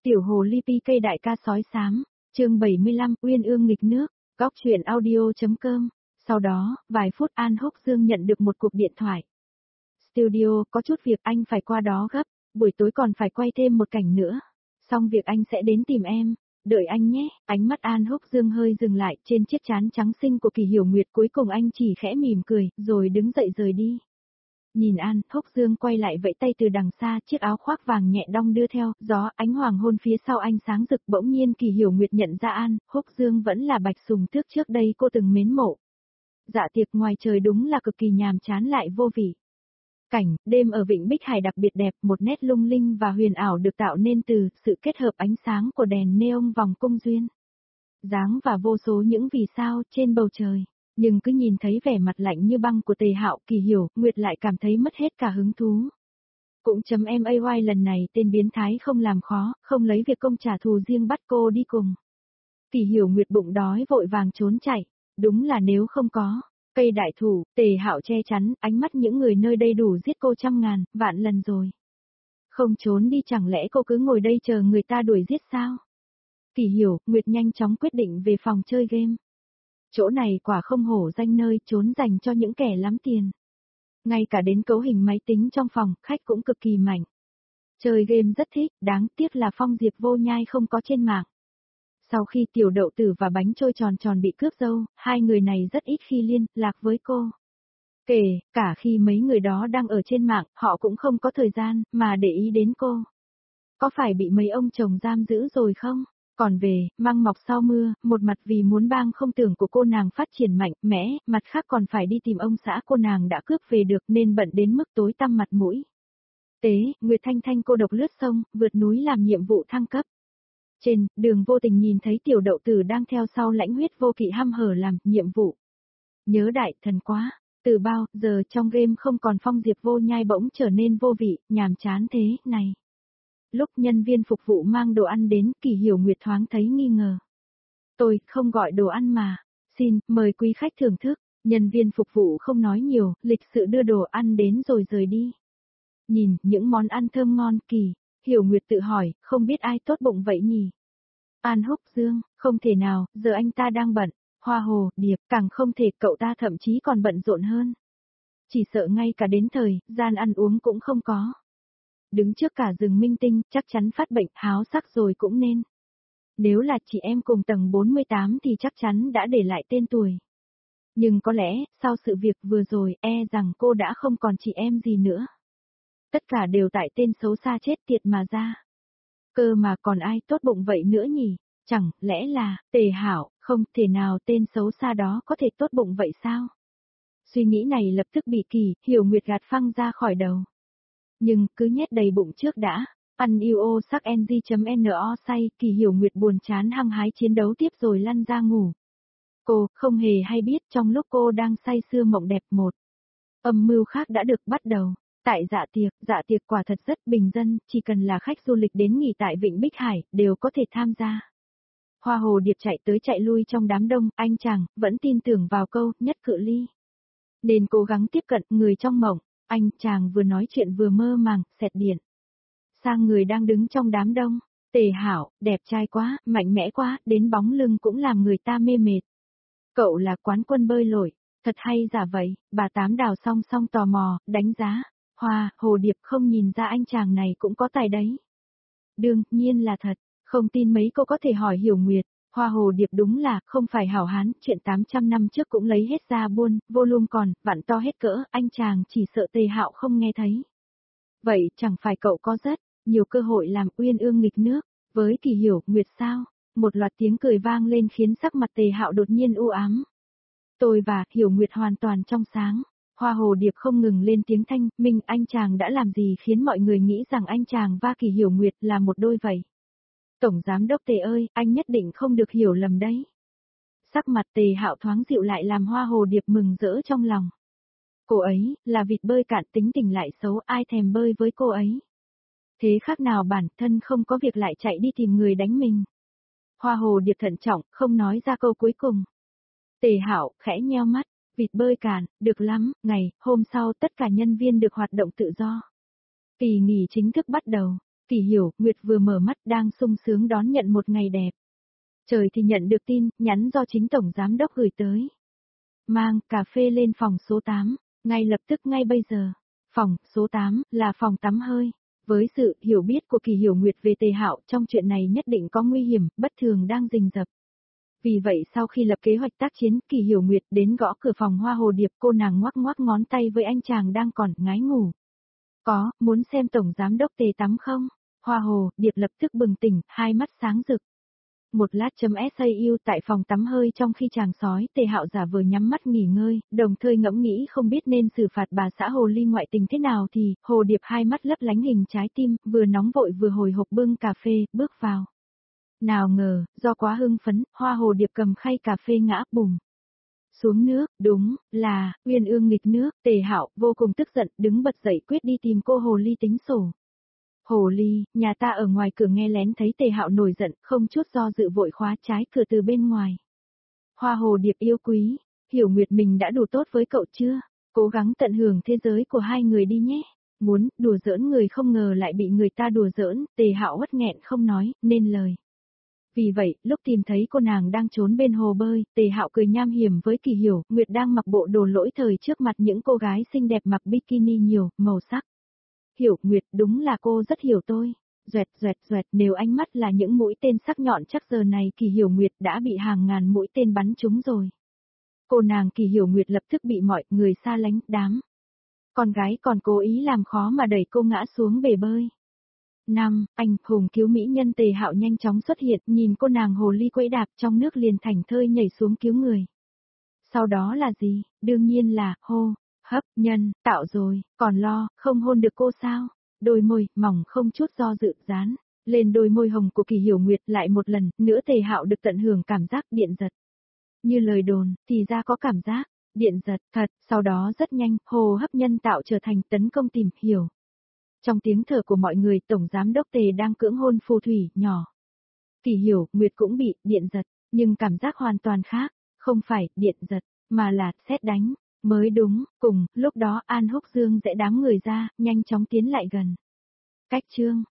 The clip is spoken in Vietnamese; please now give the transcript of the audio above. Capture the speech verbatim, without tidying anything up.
Tiểu hồ ly pi cây đại ca sói xám, chương bảy mươi lăm, Uyên ương nghịch nước, góc truyện audio.com. Sau đó, vài phút An Húc Dương nhận được một cuộc điện thoại. Studio, có chút việc anh phải qua đó gấp, buổi tối còn phải quay thêm một cảnh nữa. Xong việc anh sẽ đến tìm em, đợi anh nhé. Ánh mắt An Húc Dương hơi dừng lại trên chiếc trán trắng xinh của Kỳ Hiểu Nguyệt, cuối cùng anh chỉ khẽ mỉm cười, rồi đứng dậy rời đi. Nhìn An Húc Dương quay lại vẫy tay từ đằng xa, chiếc áo khoác vàng nhẹ đong đưa theo gió, ánh hoàng hôn phía sau anh sáng rực. Bỗng nhiên Kỳ Hiểu Nguyệt nhận ra An Húc Dương vẫn là Bạch Sùng Tước trước đây cô từng mến mộ. Dạ tiệc ngoài trời đúng là cực kỳ nhàm chán lại vô vị. Cảnh đêm ở Vịnh Bích Hải đặc biệt đẹp, một nét lung linh và huyền ảo được tạo nên từ sự kết hợp ánh sáng của đèn neon vòng cung duyên dáng và vô số những vì sao trên bầu trời. Nhưng cứ nhìn thấy vẻ mặt lạnh như băng của Tề Hạo, Kỳ Hiểu Nguyệt lại cảm thấy mất hết cả hứng thú. Cũng chấm em a i lần này tên biến thái không làm khó, không lấy việc công trả thù riêng bắt cô đi cùng. Kỳ Hiểu Nguyệt bụng đói vội vàng trốn chạy, đúng là nếu không có cây đại thụ, Tề Hạo che chắn, ánh mắt những người nơi đây đủ giết cô trăm ngàn, vạn lần rồi. Không trốn đi chẳng lẽ cô cứ ngồi đây chờ người ta đuổi giết sao? Kỳ Hiểu Nguyệt nhanh chóng quyết định về phòng chơi game. Chỗ này quả không hổ danh nơi trốn dành cho những kẻ lắm tiền. Ngay cả đến cấu hình máy tính trong phòng, khách cũng cực kỳ mạnh. Chơi game rất thích, đáng tiếc là Phong Diệp Vô Nhai không có trên mạng. Sau khi Tiểu Đậu Tử và Bánh Trôi Tròn Tròn bị cướp dâu, hai người này rất ít khi liên lạc với cô. Kể cả khi mấy người đó đang ở trên mạng, họ cũng không có thời gian mà để ý đến cô. Có phải bị mấy ông chồng giam giữ rồi không? Còn về, măng mọc sau mưa, một mặt vì muốn bang không tưởng của cô nàng phát triển mạnh mẽ, mặt khác còn phải đi tìm ông xã cô nàng đã cướp về được nên bận đến mức tối tăm mặt mũi. Tế, Nguyệt Thanh Thanh cô độc lướt sông, vượt núi làm nhiệm vụ thăng cấp. Trên đường vô tình nhìn thấy Tiểu Đậu Tử đang theo sau Lãnh Huyết Vô Kỵ hăm hở làm nhiệm vụ. Nhớ đại thần quá, từ bao giờ trong game không còn Phong Diệp Vô Nhai bỗng trở nên vô vị, nhàm chán thế này. Lúc nhân viên phục vụ mang đồ ăn đến, Kỳ Hiểu Nguyệt thoáng thấy nghi ngờ. Tôi không gọi đồ ăn mà, xin, mời quý khách thưởng thức. Nhân viên phục vụ không nói nhiều, lịch sự đưa đồ ăn đến rồi rời đi. Nhìn những món ăn thơm ngon, Kỳ Hiểu Nguyệt tự hỏi, không biết ai tốt bụng vậy nhỉ? An Húc Dương, không thể nào, giờ anh ta đang bận. Hoa Hồ Điệp, càng không thể, cậu ta thậm chí còn bận rộn hơn. Chỉ sợ ngay cả đến thời gian ăn uống cũng không có. Đứng trước cả rừng minh tinh, chắc chắn phát bệnh, háo sắc rồi cũng nên. Nếu là chị em cùng tầng bốn mươi tám thì chắc chắn đã để lại tên tuổi. Nhưng có lẽ, sau sự việc vừa rồi, e rằng cô đã không còn chị em gì nữa. Tất cả đều tại tên xấu xa chết tiệt mà ra. Cơ mà còn ai tốt bụng vậy nữa nhỉ? Chẳng lẽ là, Tề Hạo, không thể nào tên xấu xa đó có thể tốt bụng vậy sao? Suy nghĩ này lập tức bị Kỳ Hiểu Nguyệt gạt phăng ra khỏi đầu. Nhưng, cứ nhét đầy bụng trước đã, ăn yêu ô sắc ng.no say, Kỳ Hiểu Nguyệt buồn chán hăng hái chiến đấu tiếp rồi lăn ra ngủ. Cô, không hề hay biết trong lúc cô đang say sưa mộng đẹp một âm mưu khác đã được bắt đầu. Tại dạ tiệc, dạ tiệc quả thật rất bình dân, chỉ cần là khách du lịch đến nghỉ tại Vịnh Bích Hải, đều có thể tham gia. Hoa Hồ Điệp chạy tới chạy lui trong đám đông, anh chàng, vẫn tin tưởng vào câu, nhất cự ly. Nên cố gắng tiếp cận người trong mộng. Anh chàng vừa nói chuyện vừa mơ màng, xẹt điện sang người đang đứng trong đám đông. Tề Hạo, đẹp trai quá, mạnh mẽ quá, đến bóng lưng cũng làm người ta mê mệt. Cậu là quán quân bơi lội, thật hay giả vậy, bà Tám Đào song song tò mò, đánh giá. Hoa Hồ Điệp không nhìn ra anh chàng này cũng có tài đấy. Đương nhiên là thật, không tin mấy cô có thể hỏi Hiểu Nguyệt. Hoa Hồ Điệp đúng là, không phải hảo hán, chuyện tám trăm năm trước cũng lấy hết ra buôn, volume còn, vặn to hết cỡ, anh chàng chỉ sợ Tề Hạo không nghe thấy. Vậy chẳng phải cậu có rất nhiều cơ hội làm uyên ương nghịch nước, với Kỳ Hiểu Nguyệt sao? Một loạt tiếng cười vang lên khiến sắc mặt Tề Hạo đột nhiên u ám. Tôi và Hiểu Nguyệt hoàn toàn trong sáng. Hoa Hồ Điệp không ngừng lên tiếng thanh, minh anh chàng đã làm gì khiến mọi người nghĩ rằng anh chàng và Kỳ Hiểu Nguyệt là một đôi vậy? Tổng giám đốc Tề ơi, anh nhất định không được hiểu lầm đấy. Sắc mặt Tề Hạo thoáng dịu lại làm Hoa Hồ Điệp mừng rỡ trong lòng. Cô ấy, là vịt bơi cạn tính tình lại xấu, ai thèm bơi với cô ấy. Thế khác nào bản thân không có việc lại chạy đi tìm người đánh mình. Hoa Hồ Điệp thận trọng, không nói ra câu cuối cùng. Tề Hạo khẽ nheo mắt, vịt bơi cạn, được lắm, ngày hôm sau tất cả nhân viên được hoạt động tự do. Kỳ nghỉ chính thức bắt đầu. Kỳ Hiểu, Nguyệt vừa mở mắt đang sung sướng đón nhận một ngày đẹp. Trời thì nhận được tin, nhắn do chính Tổng Giám Đốc gửi tới. Mang cà phê lên phòng số tám, ngay lập tức ngay bây giờ. Phòng số tám là phòng tắm hơi. Với sự hiểu biết của Kỳ Hiểu Nguyệt về Tề Hạo, trong chuyện này nhất định có nguy hiểm, bất thường đang rình rập. Vì vậy sau khi lập kế hoạch tác chiến, Kỳ Hiểu Nguyệt đến gõ cửa phòng Hoa Hồ Điệp, cô nàng ngoắc ngoắc ngón tay với anh chàng đang còn ngái ngủ. Có, muốn xem Tổng Giám Đốc Tề tắm không? Hoa Hồ Điệp lập tức bừng tỉnh, hai mắt sáng rực. Một lát chấm sau tại phòng tắm hơi trong khi chàng sói Tề Hạo giả vờ nhắm mắt nghỉ ngơi, đồng thời ngẫm nghĩ không biết nên xử phạt bà xã Hồ Ly ngoại tình thế nào thì, Hồ Điệp hai mắt lấp lánh hình trái tim, vừa nóng vội vừa hồi hộp bưng cà phê, bước vào. Nào ngờ, do quá hưng phấn, Hoa Hồ Điệp cầm khay cà phê ngã bùm xuống nước, đúng là Uyên Ương nghịch nước. Tề Hạo vô cùng tức giận, đứng bật dậy quyết đi tìm cô Hồ Ly tính sổ. Hồ Ly, nhà ta ở ngoài cửa nghe lén thấy Tề Hạo nổi giận, không chút do dự vội khóa trái cửa từ bên ngoài. Hoa Hồ Điệp yêu quý, Hiểu Nguyệt mình đã đủ tốt với cậu chưa? Cố gắng tận hưởng thế giới của hai người đi nhé. Muốn đùa giỡn người không ngờ lại bị người ta đùa giỡn, Tề Hạo uất nghẹn không nói nên lời. Vì vậy, lúc tìm thấy cô nàng đang trốn bên hồ bơi, Tề Hạo cười nham hiểm với Kỳ Hiểu Nguyệt đang mặc bộ đồ lỗi thời trước mặt những cô gái xinh đẹp mặc bikini nhiều màu sắc. Hiểu Nguyệt, đúng là cô rất hiểu tôi. Duẹt duẹt duẹt, nếu ánh mắt là những mũi tên sắc nhọn chắc giờ này Kỳ Hiểu Nguyệt đã bị hàng ngàn mũi tên bắn trúng rồi. Cô nàng Kỳ Hiểu Nguyệt lập tức bị mọi người xa lánh, đám con gái còn cố ý làm khó mà đẩy cô ngã xuống bể bơi. Năm, anh hùng cứu mỹ nhân Tề Hạo nhanh chóng xuất hiện, nhìn cô nàng hồ ly quẫy đạp trong nước liền thảnh thơi nhảy xuống cứu người. Sau đó là gì? Đương nhiên là, hô, hấp, nhân, tạo rồi, còn lo, không hôn được cô sao? Đôi môi, mỏng không chút do dự, dán lên đôi môi hồng của Kỳ Hiểu Nguyệt lại một lần, nữa Tề Hạo được tận hưởng cảm giác điện giật. Như lời đồn, thì ra có cảm giác, điện giật, thật, sau đó rất nhanh, hồ hấp nhân tạo trở thành tấn công tìm hiểu. Trong tiếng thở của mọi người, Tổng Giám Đốc Tề đang cưỡng hôn phù thủy, nhỏ. Kỳ Hiểu Nguyệt cũng bị, điện giật, nhưng cảm giác hoàn toàn khác, không phải, điện giật, mà là, sét đánh, mới đúng, cùng, lúc đó An Húc Dương dễ đám người ra, nhanh chóng tiến lại gần. Cách chương.